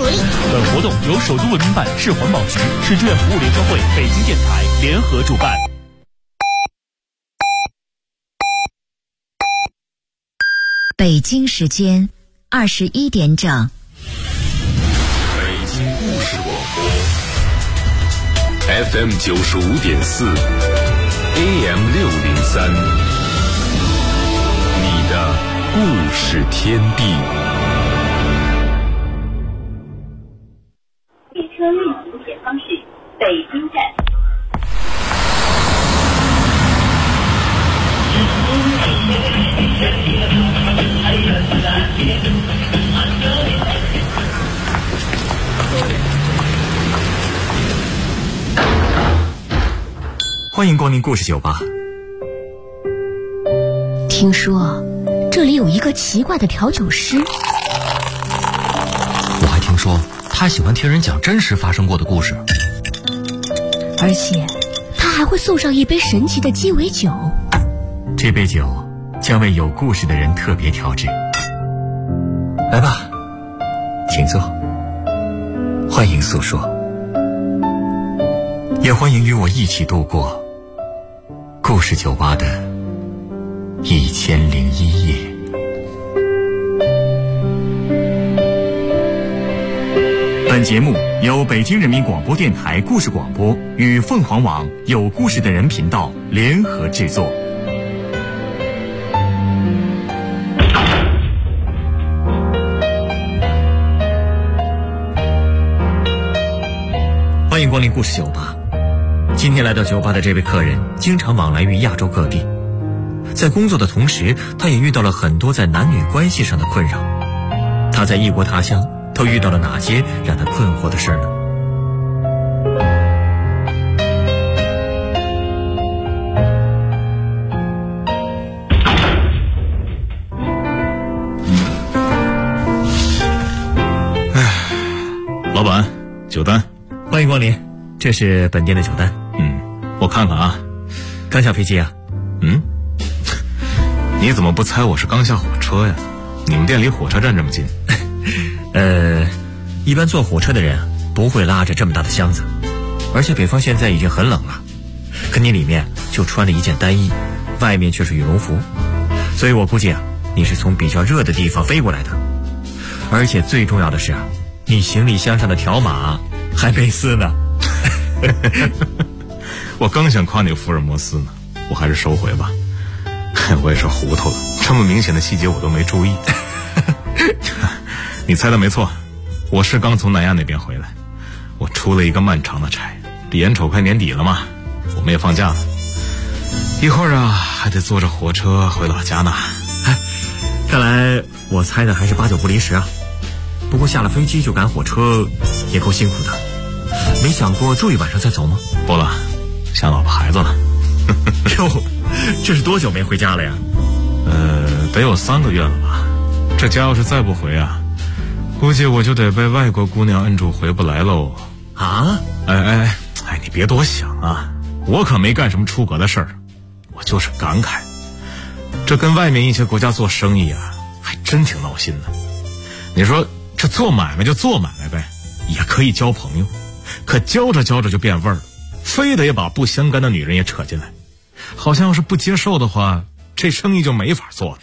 福利。 本活动由首都文明办、市环保局、市志愿服务联合会、北京电台联合主办。 北京时间21点整。 北京故事广播 FM 95.4 AM 603，你的故事天地。 列车运行前方是北京站。 欢迎光临故事酒吧。 听说这里有一个奇怪的调酒师， 我还听说他喜欢听人讲真实发生过的故事， 而且他还会送上一杯神奇的鸡尾酒。 这杯酒将为有故事的人特别调制。来吧，请坐，欢迎诉说，也欢迎与我一起度过故事酒吧的1001夜。本节目由北京人民广播电台故事广播与凤凰网有故事的人频道联合制作。欢迎光临故事酒吧。今天来到酒吧的这位客人经常往来于亚洲各地，在工作的同时，他也遇到了很多在男女关系上的困扰。他在异国他乡都遇到了哪些让他困惑的事呢？ 老板，酒单。 欢迎光临，这是本店的酒单。 我看看啊。 刚下飞机啊？ 你怎么不猜我是刚下火车呀？你们店离火车站这么近？ 一般坐火车的人不会拉着这么大的箱子，而且北方现在已经很冷了，可你里面就穿了一件单衣，外面却是羽绒服，所以我估计啊，你是从比较热的地方飞过来的。而且最重要的是啊，你行李箱上的条码还没撕呢。 我刚想夸你个福尔摩斯呢，我还是收回吧。我也是糊涂了，这么明显的细节我都没注意。你猜的没错，我是刚从南亚那边回来，我出了一个漫长的差，眼瞅快年底了嘛，我们也放假了，一会儿啊还得坐着火车回老家呢。 看来我猜的还是8、9不离十啊。不过下了飞机就赶火车也够辛苦的，没想过住一晚上再走吗？ 不了，想老婆孩子了。 哟，这是多久没回家了呀？ 得有3个月了吧。这家要是再不回啊，估计我就得被外国姑娘摁住回不来喽。 啊？ 你别多想啊，我可没干什么出格的事儿，我就是感慨，这跟外面一些国家做生意啊，还真挺闹心的。你说这做买卖就做买卖呗，也可以交朋友，可交着交着就变味儿了，非得把不相干的女人也扯进来，好像要是不接受的话，这生意就没法做了。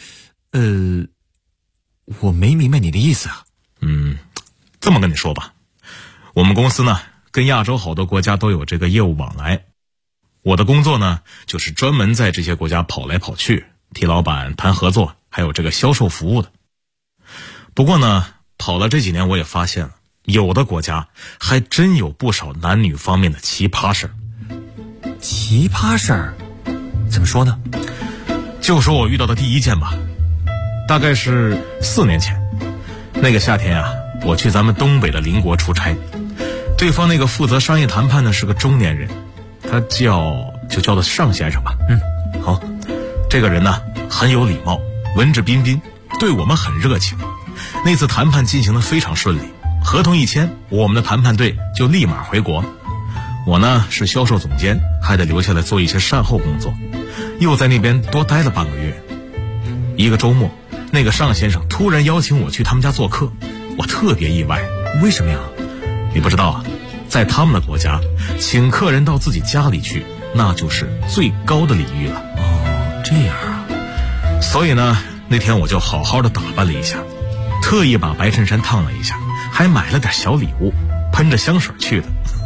我没明白你的意思啊。 这么跟你说吧，我们公司呢跟亚洲好多国家都有这个业务往来，我的工作呢就是专门在这些国家跑来跑去，替老板谈合作，还有这个销售服务的。不过呢，跑了这几年我也发现了，有的国家还真有不少男女方面的奇葩事儿。 奇葩事儿？怎么说呢？ 就说我遇到的第一件吧，大概是4年前，那个夏天啊，我去咱们东北的邻国出差，对方那个负责商业谈判的是个中年人，他就叫他尚先生吧。好，这个人呢很有礼貌，文质彬彬，对我们很热情。那次谈判进行得非常顺利，合同一签，我们的谈判队就立马回国。我呢是销售总监，还得留下来做一些善后工作，又在那边多待了半个月。一个周末，那个尚先生突然邀请我去他们家做客，我特别意外， 为什么呀？ 你不知道啊，在他们的国家，请客人到自己家里去，那就是最高的礼遇了。 哦，这样啊。 所以呢，那天我就好好的打扮了一下，特意把白衬衫烫了一下，还买了点小礼物，喷着香水去的。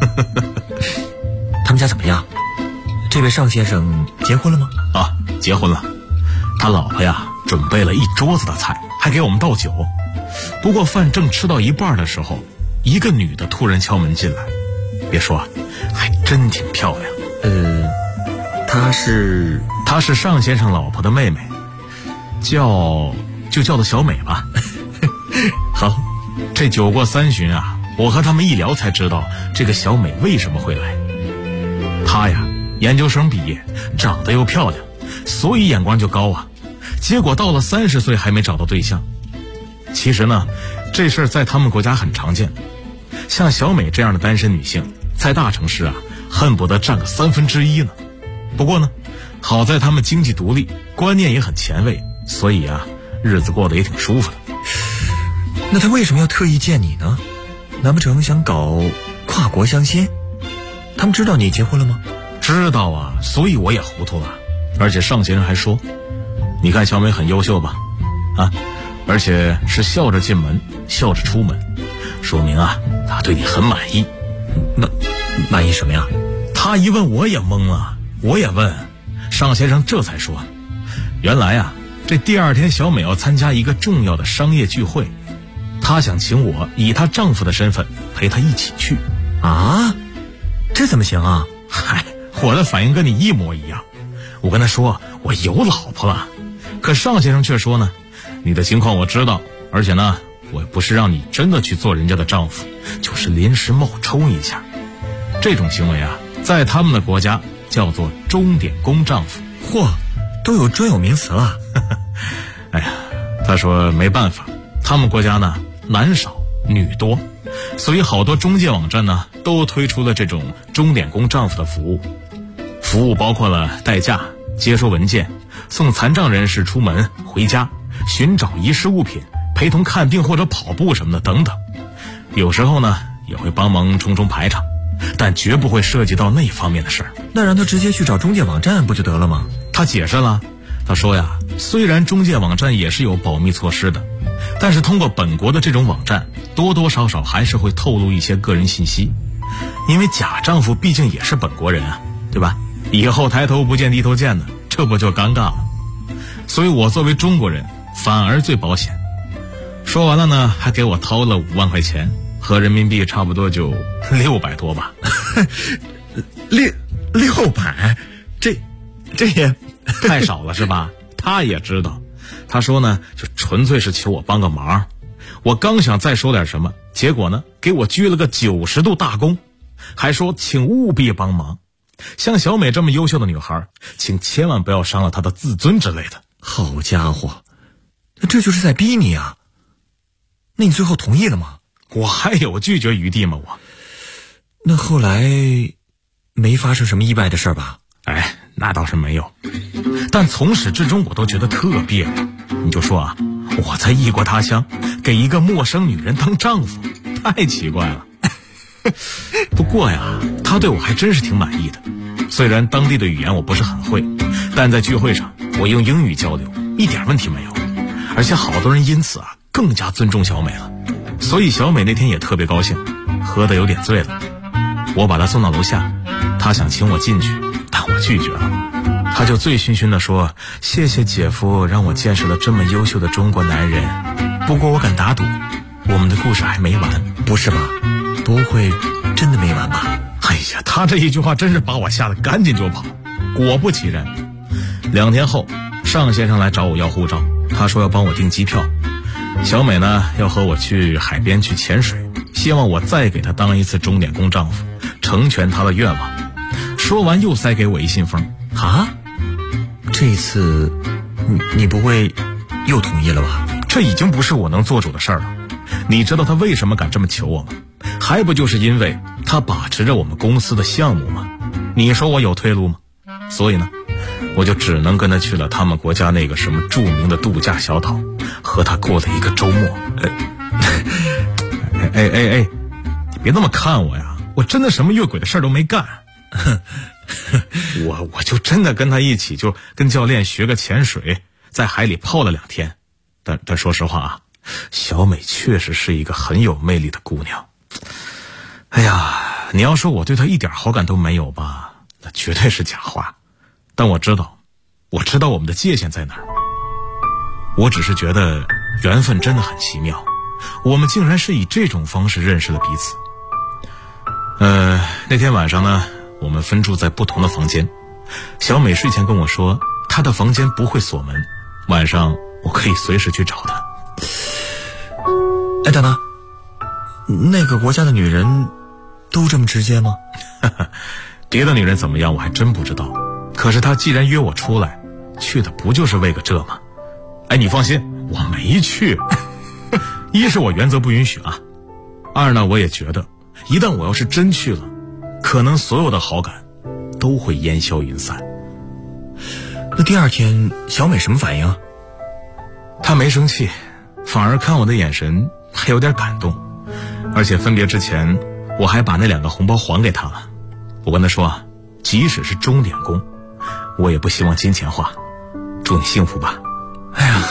他们家怎么样？这位尚先生结婚了吗？ 啊，结婚了。他老婆呀，准备了一桌子的菜，还给我们倒酒。不过饭正吃到一半的时候，一个女的突然敲门进来，别说啊，还真挺漂亮。 她是尚先生老婆的妹妹，就叫她小美吧。 好， 这酒过3巡啊，我和他们一聊才知道这个小美为什么会来。她呀，研究生毕业，长得又漂亮，所以眼光就高啊。结果到了30岁还没找到对象。其实呢，这事儿在他们国家很常见。像小美这样的单身女性，在大城市啊，恨不得占个1/3呢。不过呢，好在他们经济独立，观念也很前卫，所以啊，日子过得也挺舒服的。 那他为什么要特意见你呢？难不成想搞跨国相亲？他们知道你结婚了吗？ 知道啊，所以我也糊涂了。而且尚先生还说，你看小美很优秀吧？啊，而且是笑着进门，笑着出门，说明啊，他对你很满意。 满意什么呀？ 他一问我也懵了，我也问，尚先生这才说，原来啊，这第2天小美要参加一个重要的商业聚会，她想请我以她丈夫的身份陪她一起去。 啊？这怎么行啊？ 嗨，我的反应跟你一模一样。我跟他说我有老婆了，可尚先生却说呢，你的情况我知道，而且呢，我不是让你真的去做人家的丈夫，就是临时冒充一下。这种行为啊，在他们的国家叫做钟点工丈夫。 嚯，都有专有名词了。 哎呀，他说没办法，他们国家呢，男少女多，所以好多中介网站呢都推出了这种钟点工丈夫的服务。服务包括了代驾、接收文件、送残障人士出门回家、寻找遗失物品、陪同看病或者跑步什么的等等。有时候呢也会帮忙冲冲排场，但绝不会涉及到那方面的事儿。 那让他直接去找中介网站不就得了吗？ 他解释了，他说呀，虽然中介网站也是有保密措施的，但是通过本国的这种网站，多多少少还是会透露一些个人信息，因为假丈夫毕竟也是本国人啊，对吧？以后抬头不见低头见的，这不就尴尬了？所以我作为中国人反而最保险。说完了呢，还给我掏了5万块钱，合人民币差不多就600多吧。 600，这也太少了是吧？他也知道，他说呢，就纯粹是求我帮个忙。我刚想再说点什么，结果呢，给我鞠了个90度大躬，还说请务必帮忙。像小美这么优秀的女孩，请千万不要伤了她的自尊之类的。 好家伙，那这就是在逼你啊！那你最后同意了吗？ 我还有拒绝余地吗？ 那后来没发生什么意外的事吧？ 哎，那倒是没有，但从始至终我都觉得特别扭。你就说啊，我在异国他乡给一个陌生女人当丈夫，太奇怪了。不过呀，他对我还真是挺满意的。虽然当地的语言我不是很会，但在聚会上我用英语交流，一点问题没有。而且好多人因此啊更加尊重小美了。所以小美那天也特别高兴，喝得有点醉了。我把她送到楼下，她想请我进去，但我拒绝了。她就醉醺醺地说，谢谢姐夫让我见识了这么优秀的中国男人，不过我敢打赌我们的故事还没完。 不是吧？不会真的没完吧？ 哎呀，他这一句话真是把我吓得赶紧就跑。果不其然，2天后尚先生来找我要护照，他说要帮我订机票，小美呢要和我去海边去潜水，希望我再给她当一次钟点工丈夫，成全她的愿望。说完又塞给我一信封。 啊？这次你不会又同意了吧？ 这已经不是我能做主的事儿了。你知道他为什么敢这么求我吗？还不就是因为他把持着我们公司的项目吗？你说我有退路吗？所以呢，我就只能跟他去了他们国家那个什么著名的度假小岛，和他过了一个周末。 哎，你别这么看我呀，我真的什么越轨的事儿都没干。我就真的跟他一起，就跟教练学个潜水，在海里泡了2天。但说实话啊，小美确实是一个很有魅力的姑娘。哎呀，你要说我对她一点好感都没有吧，那绝对是假话。但我知道我们的界限在哪儿。我只是觉得缘分真的很奇妙，我们竟然是以这种方式认识了彼此。那天晚上呢，我们分住在不同的房间。小美睡前跟我说，她的房间不会锁门，晚上我可以随时去找她。 哎，等等，那个国家的女人都这么直接吗？ 别的女人怎么样我还真不知道，可是她既然约我出来，去的不就是为个这吗？哎，你放心，我没去。一是我原则不允许啊，二呢，我也觉得一旦我要是真去了，可能所有的好感都会烟消云散。 那第二天小美什么反应啊？ 她没生气，反而看我的眼神还有点感动，而且分别之前我还把那2个红包还给她了。我跟她说，即使是钟点工，我也不希望金钱花。祝你幸福吧。 哎呀，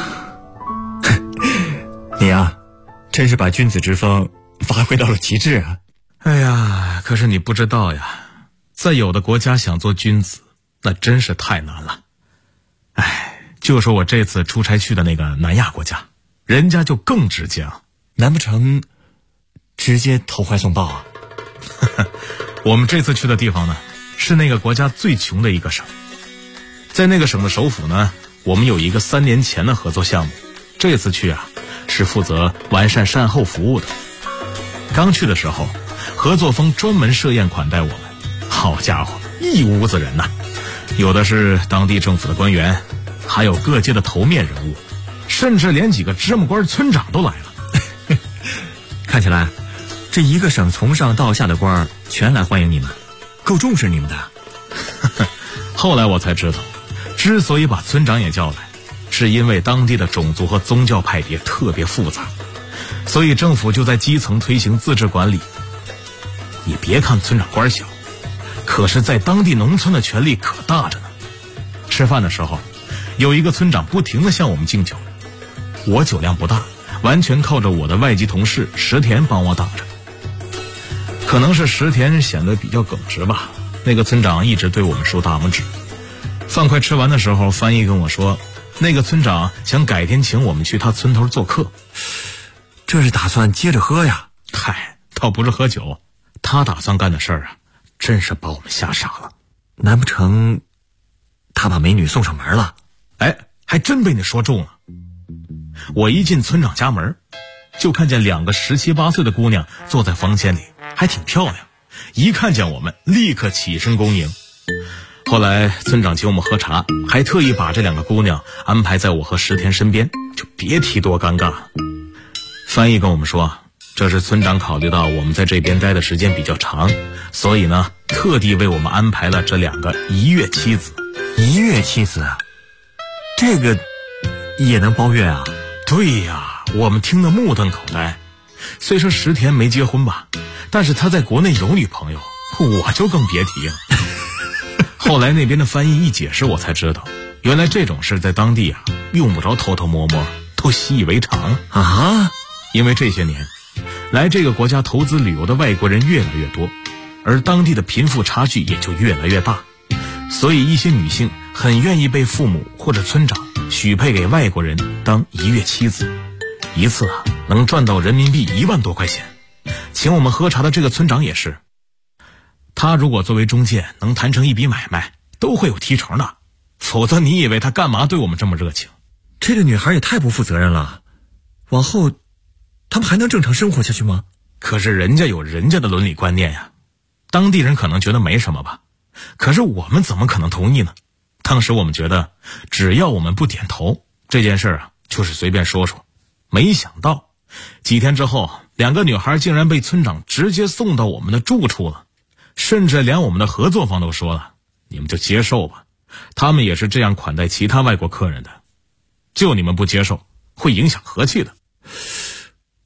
你啊，真是把君子之风发挥到了极致啊。 哎呀，可是你不知道呀，在有的国家想做君子那真是太难了。哎，就说我这次出差去的那个南亚国家，人家就更直接了。 难不成直接投怀送抱啊？ 我们这次去的地方呢，是那个国家最穷的一个省。在那个省的首府呢，我们有一个3年前的合作项目，这次去啊，是负责完善善后服务的。刚去的时候，合作方专门设宴款待我们，好家伙，一屋子人呐，有的是当地政府的官员，还有各界的头面人物，甚至连几个芝麻官村长都来了。 看起来这一个省从上到下的官全来欢迎你们，够重视你们的。 后来我才知道，之所以把村长也叫来，是因为当地的种族和宗教派别特别复杂，所以政府就在基层推行自治管理。你别看村长官小，可是在当地农村的权力可大着呢。吃饭的时候，有一个村长不停地向我们敬酒，我酒量不大，完全靠着我的外籍同事石田帮我挡着。可能是石田显得比较耿直吧，那个村长一直对我们竖大拇指。饭快吃完的时候，翻译跟我说，那个村长想改天请我们去他村头做客。 这是打算接着喝呀？ 嗨，倒不是喝酒，他打算干的事儿啊，真是把我们吓傻了。 难不成他把美女送上门了？ 哎，还真被你说中了。我一进村长家门，就看见2个17、18岁的姑娘坐在房间里，还挺漂亮，一看见我们立刻起身恭迎。后来村长请我们喝茶，还特意把这2个姑娘安排在我和石田身边，就别提多尴尬了。翻译跟我们说，这是村长考虑到我们在这边待的时间比较长，所以呢特地为我们安排了这2个一月妻子。 一月妻子啊，这个也能包月啊？ 对呀，我们听得目瞪口呆。虽说石田没结婚吧，但是他在国内有女朋友，我就更别提了。后来那边的翻译一解释，我才知道，原来这种事在当地啊，用不着偷偷摸摸，都习以为常啊。 因为这些年来这个国家投资旅游的外国人越来越多，而当地的贫富差距也就越来越大，所以一些女性很愿意被父母或者村长许配给外国人当一月妻子，一次啊能赚到人民币1万多块钱。请我们喝茶的这个村长也是，他如果作为中介能谈成一笔买卖，都会有提成的，否则你以为他干嘛对我们这么热情？ 这个女孩也太不负责任了，往后他们还能正常生活下去吗？ 可是人家有人家的伦理观念呀，当地人可能觉得没什么吧，可是我们怎么可能同意呢？当时我们觉得只要我们不点头，这件事啊就是随便说说。没想到几天之后，2个女孩竟然被村长直接送到我们的住处了，甚至连我们的合作方都说了，你们就接受吧，他们也是这样款待其他外国客人的，就你们不接受会影响和气的。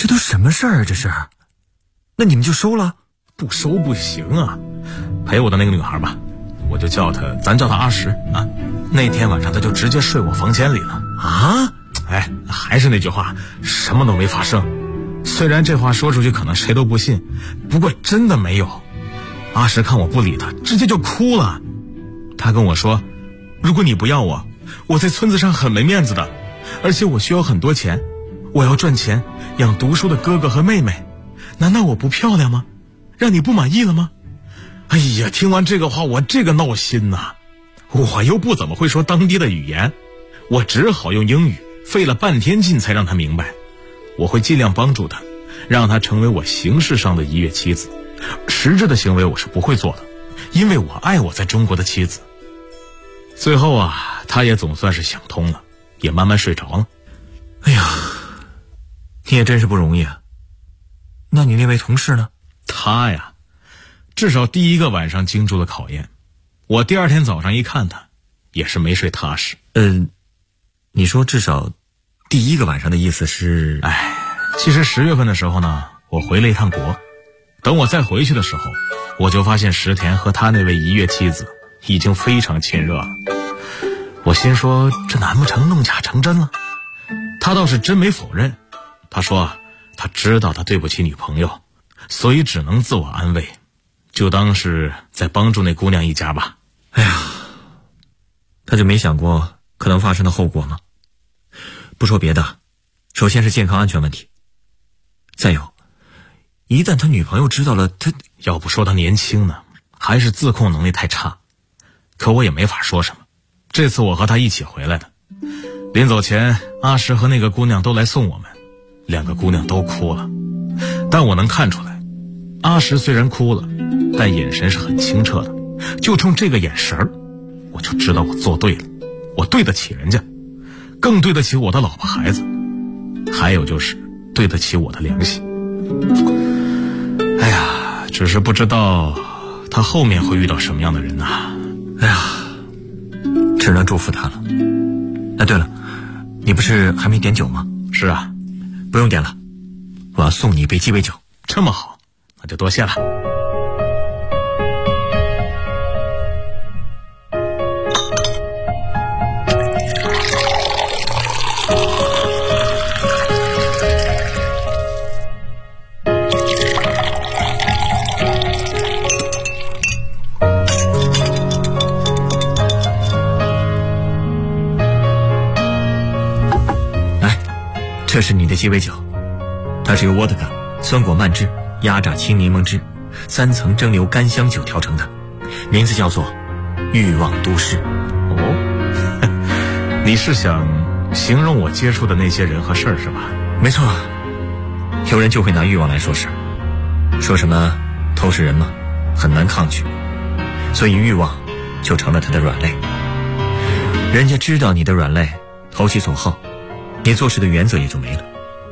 这都什么事儿啊？这是？那你们就收了？ 不收不行啊！陪我的那个女孩吧，我就咱叫她阿石啊。那天晚上她就直接睡我房间里了啊！ 哎，还是那句话，什么都没发生。虽然这话说出去可能谁都不信，不过真的没有。阿石看我不理他，直接就哭了。他跟我说，如果你不要我在村子上很没面子的，而且我需要很多钱，我要赚钱养读书的哥哥和妹妹，难道我不漂亮吗？让你不满意了吗？哎呀，听完这个话我这个闹心呐！我又不怎么会说当地的语言，我只好用英语，费了半天劲才让他明白，我会尽量帮助他，让他成为我形式上的一月妻子，实质的行为我是不会做的，因为我爱我在中国的妻子。最后啊，他也总算是想通了，也慢慢睡着了。 哎呀，你也真是不容易啊。那你那位同事呢？ 他呀，至少第一个晚上经住了考验。我第二天早上一看他，也是没睡踏实。 你说至少第一个晚上的意思是？ 其实10月份的时候呢，我回了一趟国。等我再回去的时候，我就发现石田和他那位一月妻子已经非常亲热了。我心说，这难不成弄假成真了？他倒是真没否认，他说他知道他对不起女朋友，所以只能自我安慰，就当是在帮助那姑娘一家吧。 哎呀，他就没想过可能发生的后果吗？不说别的，首先是健康安全问题，再有，一旦他女朋友知道了，他要不说他年轻呢，还是自控能力太差。可我也没法说什么。这次我和他一起回来的，临走前，阿石和那个姑娘都来送我们，2个姑娘都哭了。但我能看出来，阿石虽然哭了，但眼神是很清澈的。就冲这个眼神儿，我就知道我做对了，我对得起人家，更对得起我的老婆孩子，还有就是对得起我的良心。哎呀，只是不知道他后面会遇到什么样的人啊。 哎呀，只能祝福他了。哎，对了，你不是还没点酒吗？ 是啊。 不用点了，我要送你一杯鸡尾酒。 这么好，那就多谢了。 这是你的鸡尾酒，它是由沃特嘎、酸果蔓汁、压榨青柠檬汁3层蒸馏干香酒调成的，名字叫做欲望都市。 哦，你是想形容我接触的那些人和事儿是吧？ 没错，有人就会拿欲望来说事，说什么偷食人嘛，很难抗拒，所以欲望就成了他的软肋。人家知道你的软肋，投其所好，你做事的原则也就没了。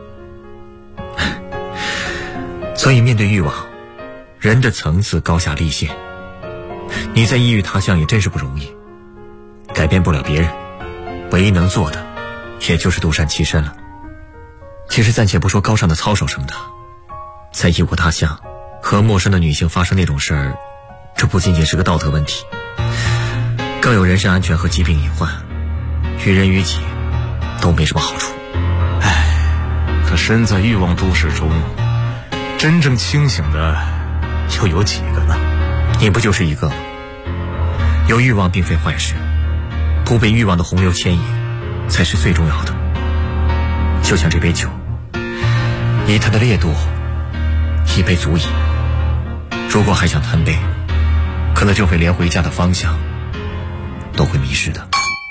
所以面对欲望，人的层次高下立现。你在异域他乡也真是不容易，改变不了别人，唯一能做的也就是独善其身了。其实暂且不说高尚的操守什么的，在异国他乡和陌生的女性发生那种事儿，这不仅仅是个道德问题，更有人身安全和疾病隐患，于人于己都没什么好处。 可身在欲望都市中，真正清醒的又有几个呢？ 你不就是一个吗？有欲望并非坏事，不被欲望的洪流牵引才是最重要的。就像这杯酒，以它的烈度，一杯足矣。如果还想贪杯，可能就会连回家的方向都会迷失的。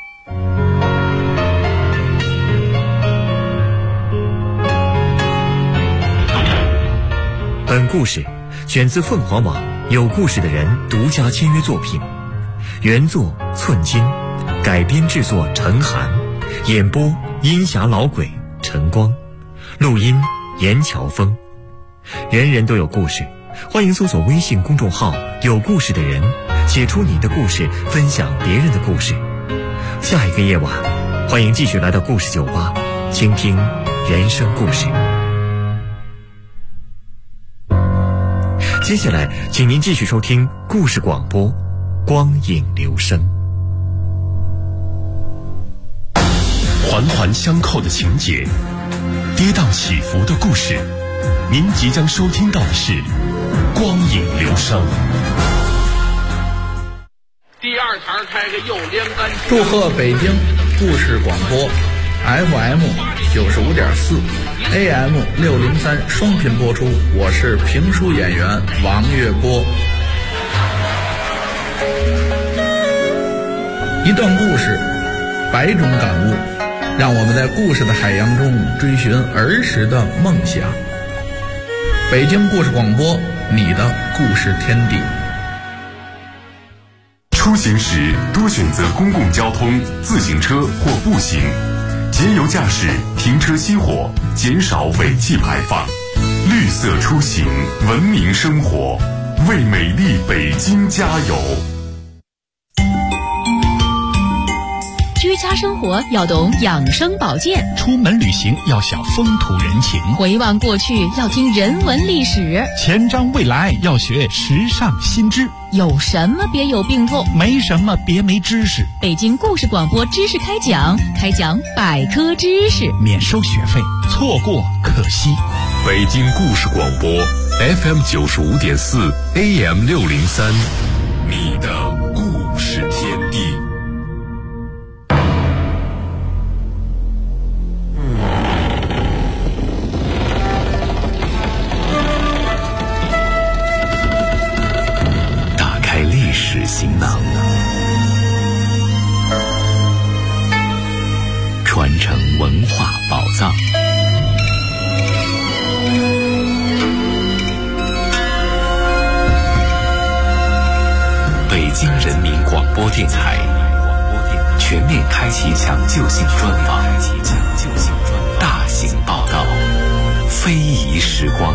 本故事选自凤凰网有故事的人独家签约作品，原作寸金，改编制作陈寒，演播阴霞老鬼陈光，录音严乔峰。人人都有故事，欢迎搜索微信公众号有故事的人，写出你的故事，分享别人的故事。下一个夜晚，欢迎继续来到故事酒吧，倾听人生故事。 接下来，请您继续收听故事广播《光影留声》。 环环相扣的情节，跌宕起伏的故事，您即将收听到的是《光影留声》。 第二台开个右连杆。 祝贺北京故事广播 FM 95.4 AM 603双频播出，我是评书演员王月波。一段故事，100种感悟，让我们在故事的海洋中追寻儿时的梦想。北京故事广播，你的故事天地。 出行时多选择公共交通、自行车或步行，节油驾驶，停车熄火，减少尾气排放。绿色出行，文明生活，为美丽北京加油。 居家生活要懂养生保健， 出门旅行要晓风土人情， 回望过去要听人文历史， 前瞻未来要学时尚新知。 有什么别有病痛， 没什么别没知识。 北京故事广播知识开讲百科知识， 免收学费，错过可惜。 北京故事广播 FM 95.4 AM 603，你的故事天地。 历史行囊，传承文化宝藏。北京人民广播电台全面开启抢救性专访，大型报道，非遗时光。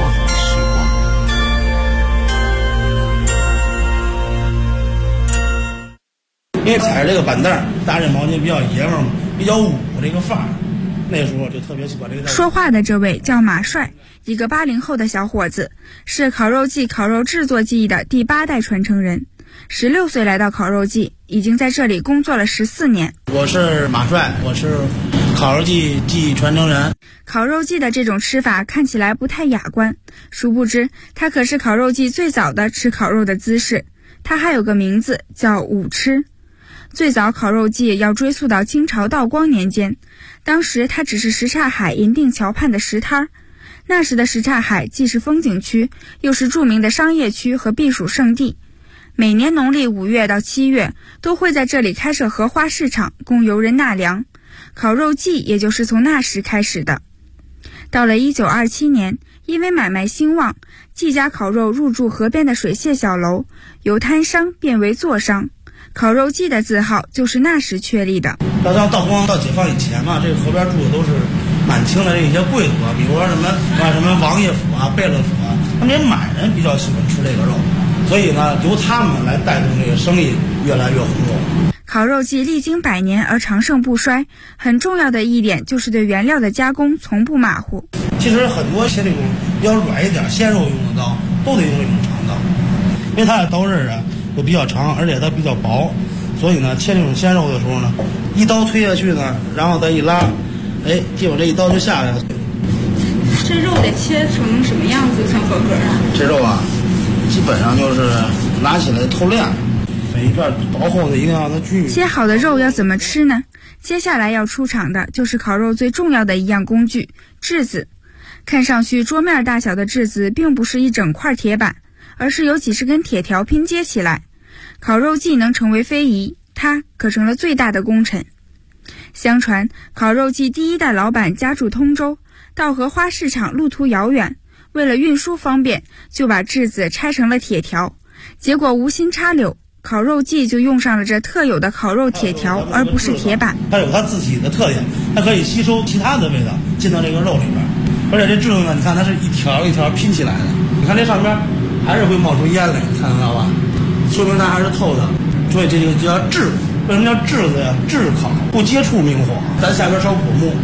因为踩着这个板凳，搭这毛巾比较爷们儿嘛，比较武这个范儿，那时候就特别喜欢这个。 说话的这位叫马帅，一个80后的小伙子，是烤肉季烤肉制作技艺的第8代传承人。16岁来到烤肉季，已经在这里工作了14年。 我是马帅，我是烤肉季技艺传承人。 烤肉季的这种吃法看起来不太雅观，殊不知它可是烤肉季最早的吃烤肉的姿势。它还有个名字叫舞吃。最早烤肉季要追溯到清朝道光年间，当时它只是什刹海银锭桥畔的石滩。那时的什刹海既是风景区，又是著名的商业区和避暑胜地。每年农历5月到7月都会在这里开设荷花市场，供游人纳凉。烤肉季也就是从那时开始的。到了1927年，因为买卖兴旺，季家烤肉入驻河边的水榭小楼，由摊商变为座商。烤肉季的字号就是那时确立的。 到道光到解放以前嘛，这个河边住的都是满清的这些贵族啊，比如说什么王爷府啊、贝勒府啊，他们这些满人比较喜欢吃这个肉，所以呢，由他们来带动这个生意越来越红火。 烤肉季历经100年而长盛不衰，很重要的一点就是对原料的加工从不马虎。 其实很多切这种比较软一点鲜肉用的刀，都得用这种长刀，因为它的刀刃啊都比较长，而且它比较薄，所以呢，切这种鲜肉的时候呢，一刀推下去呢，然后再一拉，结果这一刀就下来了。 这肉得切成什么样子算合格啊？ 这肉啊，基本上就是拿起来透亮，每一片薄厚的一定要它均匀。 切好的肉要怎么吃呢？接下来要出场的就是烤肉最重要的一样工具——炙子。看上去桌面大小的炙子并不是一整块铁板，而是由几十根铁条拼接起来。烤肉季能成为非遗，它可成了最大的功臣。相传烤肉季第1代老板家住通州，到荷花市场路途遥远，为了运输方便，就把炙子拆成了铁条，结果无心插柳，烤肉季就用上了这特有的烤肉铁条，而不是铁板。 它有它自己的特点，它可以吸收其他的味道进到这个肉里边，而且这炙子呢，你看它是一条一条拼起来的，你看这上边还是会冒出烟来，看得到吧？说明它还是透的，所以这个就叫炙。为什么叫炙子呀？炙烤，不接触明火。咱下边烧果木，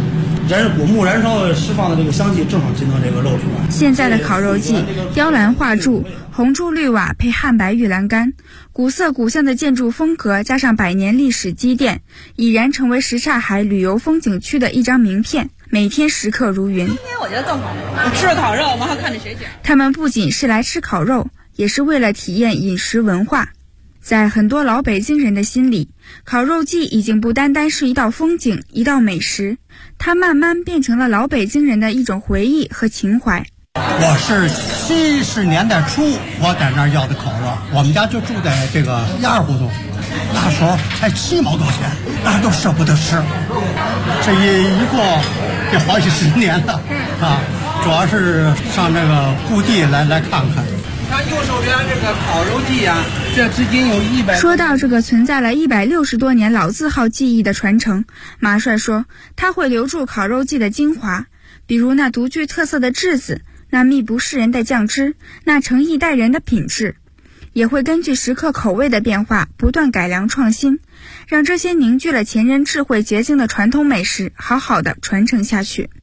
果木燃烧释放的这个香气正好进到这个肉里边。 现在的烤肉季，雕栏画柱、红柱绿瓦配汉白玉栏杆，古色古香的建筑风格加上百年历史积淀，已然成为什刹海旅游风景区的一张名片，每天食客如云。 今天我觉得更好，我吃了烤肉，完后看着雪景。 他们不仅是来吃烤肉，也是为了体验饮食文化。在很多老北京人的心里，烤肉季已经不单单是一道风景，一道美食，它慢慢变成了老北京人的一种回忆和情怀。 我是70年代初我在那儿要的烤肉，我们家就住在这个亚二胡同，那时候才7毛多钱，那都舍不得吃。这一过这好几10年了啊，主要是上这个故地来看看。 看右手边这个烤肉季啊，这至今有100。 说到这个存在了160多年老字号技艺的传承，马帅说他会留住烤肉季的精华，比如那独具特色的炙子，那秘不示人的酱汁，那诚意待人的品质，也会根据食客口味的变化不断改良创新，让这些凝聚了前人智慧结晶的传统美食好好的传承下去。